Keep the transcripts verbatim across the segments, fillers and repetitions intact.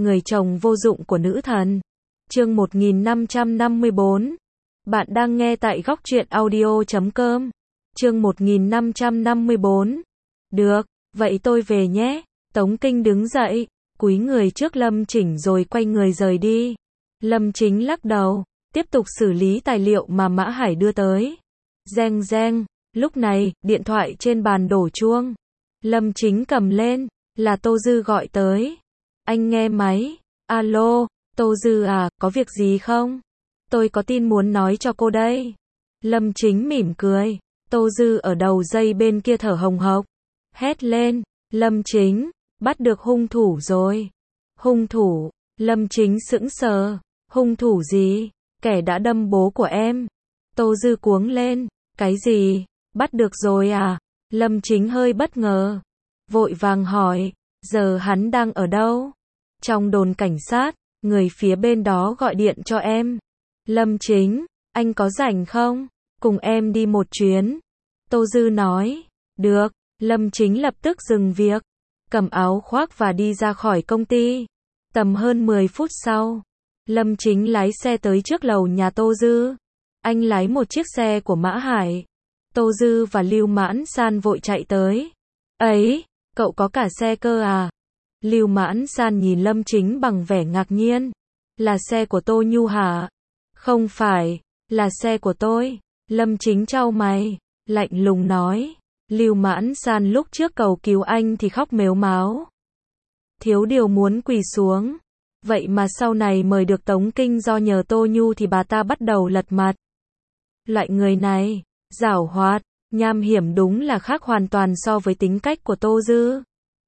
người chồng vô dụng của nữ thần. Chương một nghìn năm trăm năm mươi bốn. Bạn đang nghe tại góc truyện audio chấm com. Chương một nghìn năm trăm năm mươi bốn. Được, vậy tôi về nhé. Tống Kinh đứng dậy, cúi người trước Lâm Chỉnh rồi quay người rời đi. Lâm Chính lắc đầu, tiếp tục xử lý tài liệu mà Mã Hải đưa tới. Reng reng, lúc này, điện thoại trên bàn đổ chuông. Lâm Chính cầm lên, là Tô Dư gọi tới. Anh nghe máy. Alo, Tô Dư à, có việc gì không? Tôi có tin muốn nói cho cô đây. Lâm Chính mỉm cười. Tô Dư ở đầu dây bên kia thở hồng hộc. Hét lên, Lâm Chính, bắt được hung thủ rồi. Hung thủ, Lâm Chính sững sờ. Hung thủ gì? Kẻ đã đâm bố của em. Tô Dư cuống lên. Cái gì? Bắt được rồi à? Lâm Chính hơi bất ngờ. Vội vàng hỏi, giờ hắn đang ở đâu? Trong đồn cảnh sát, người phía bên đó gọi điện cho em. Lâm Chính, anh có rảnh không? Cùng em đi một chuyến. Tô Dư nói, được. Lâm Chính lập tức dừng việc, cầm áo khoác và đi ra khỏi công ty. Tầm hơn mười phút sau, Lâm Chính lái xe tới trước lầu nhà Tô Dư. Anh lái một chiếc xe của Mã Hải. Tô Dư và Lưu Mãn San vội chạy tới. Ấy, cậu có cả xe cơ à? Lưu Mãn San nhìn Lâm Chính bằng vẻ ngạc nhiên. Là xe của Tô Nhu hả? Không phải, là xe của tôi. Lâm Chính chau mày, lạnh lùng nói. Lưu Mãn San lúc trước cầu cứu anh thì khóc mếu máo. Thiếu điều muốn quỳ xuống. Vậy mà sau này mời được Tống Kinh do nhờ Tô Nhu thì bà ta bắt đầu lật mặt. Loại người này, giảo hoạt, nham hiểm đúng là khác hoàn toàn so với tính cách của Tô Dư.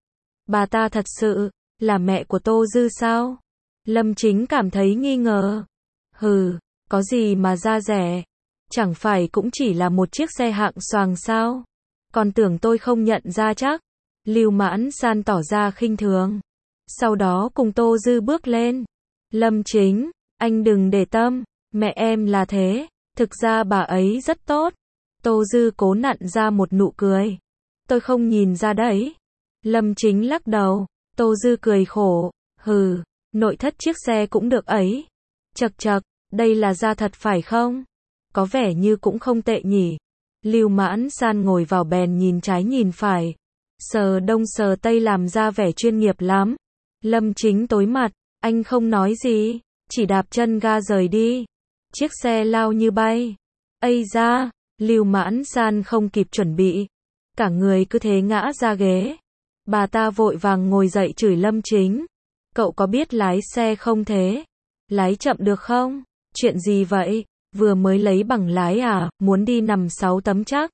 Bà ta thật sự là mẹ của Tô Dư sao? Lâm Chính cảm thấy nghi ngờ. Hừ, có gì mà ra rẻ? Chẳng phải cũng chỉ là một chiếc xe hạng xoàng sao? Còn tưởng tôi không nhận ra chắc. Lưu Mãn San tỏ ra khinh thường. Sau đó cùng Tô Dư bước lên. Lâm Chính, anh đừng để tâm, mẹ em là thế, thực ra bà ấy rất tốt. Tô Dư cố nặn ra một nụ cười. Tôi không nhìn ra đấy. Lâm Chính lắc đầu. Tô Dư cười khổ. Hừ, nội thất chiếc xe cũng được ấy. Chậc chậc, đây là da thật phải không? Có vẻ như cũng không tệ nhỉ. Lưu Mãn San ngồi vào bèn nhìn trái nhìn phải. Sờ đông sờ tây làm ra vẻ chuyên nghiệp lắm. Lâm Chính tối mặt, anh không nói gì, chỉ đạp chân ga rời đi. Chiếc xe lao như bay. Ây da, Lưu Mãn San không kịp chuẩn bị. Cả người cứ thế ngã ra ghế. Bà ta vội vàng ngồi dậy chửi Lâm Chính. Cậu có biết lái xe không thế? Lái chậm được không? Chuyện gì vậy? Vừa mới lấy bằng lái à, muốn đi nằm sáu tấm chắc.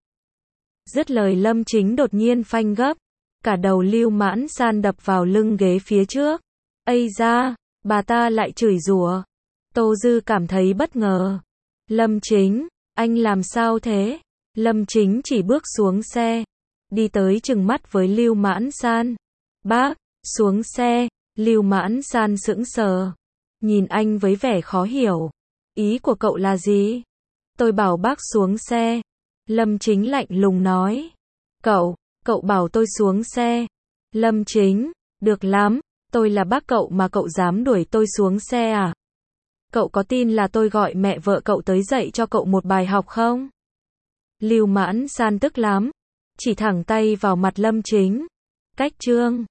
Dứt lời Lâm Chính đột nhiên phanh gấp. Cả đầu Lưu Mãn San đập vào lưng ghế phía trước. Ây da, bà ta lại chửi rủa. Tô Dư cảm thấy bất ngờ. Lâm Chính, anh làm sao thế? Lâm Chính chỉ bước xuống xe. Đi tới chừng mắt với Lưu Mãn San. Bác, xuống xe. Lưu Mãn San sững sờ. Nhìn anh với vẻ khó hiểu. Ý của cậu là gì? Tôi bảo bác xuống xe. Lâm Chính lạnh lùng nói. Cậu, cậu bảo tôi xuống xe. Lâm Chính, được lắm, tôi là bác cậu mà cậu dám đuổi tôi xuống xe à? Cậu có tin là tôi gọi mẹ vợ cậu tới dạy cho cậu một bài học không? Lưu Mãn San tức lắm, chỉ thẳng tay vào mặt Lâm Chính. Cách trương,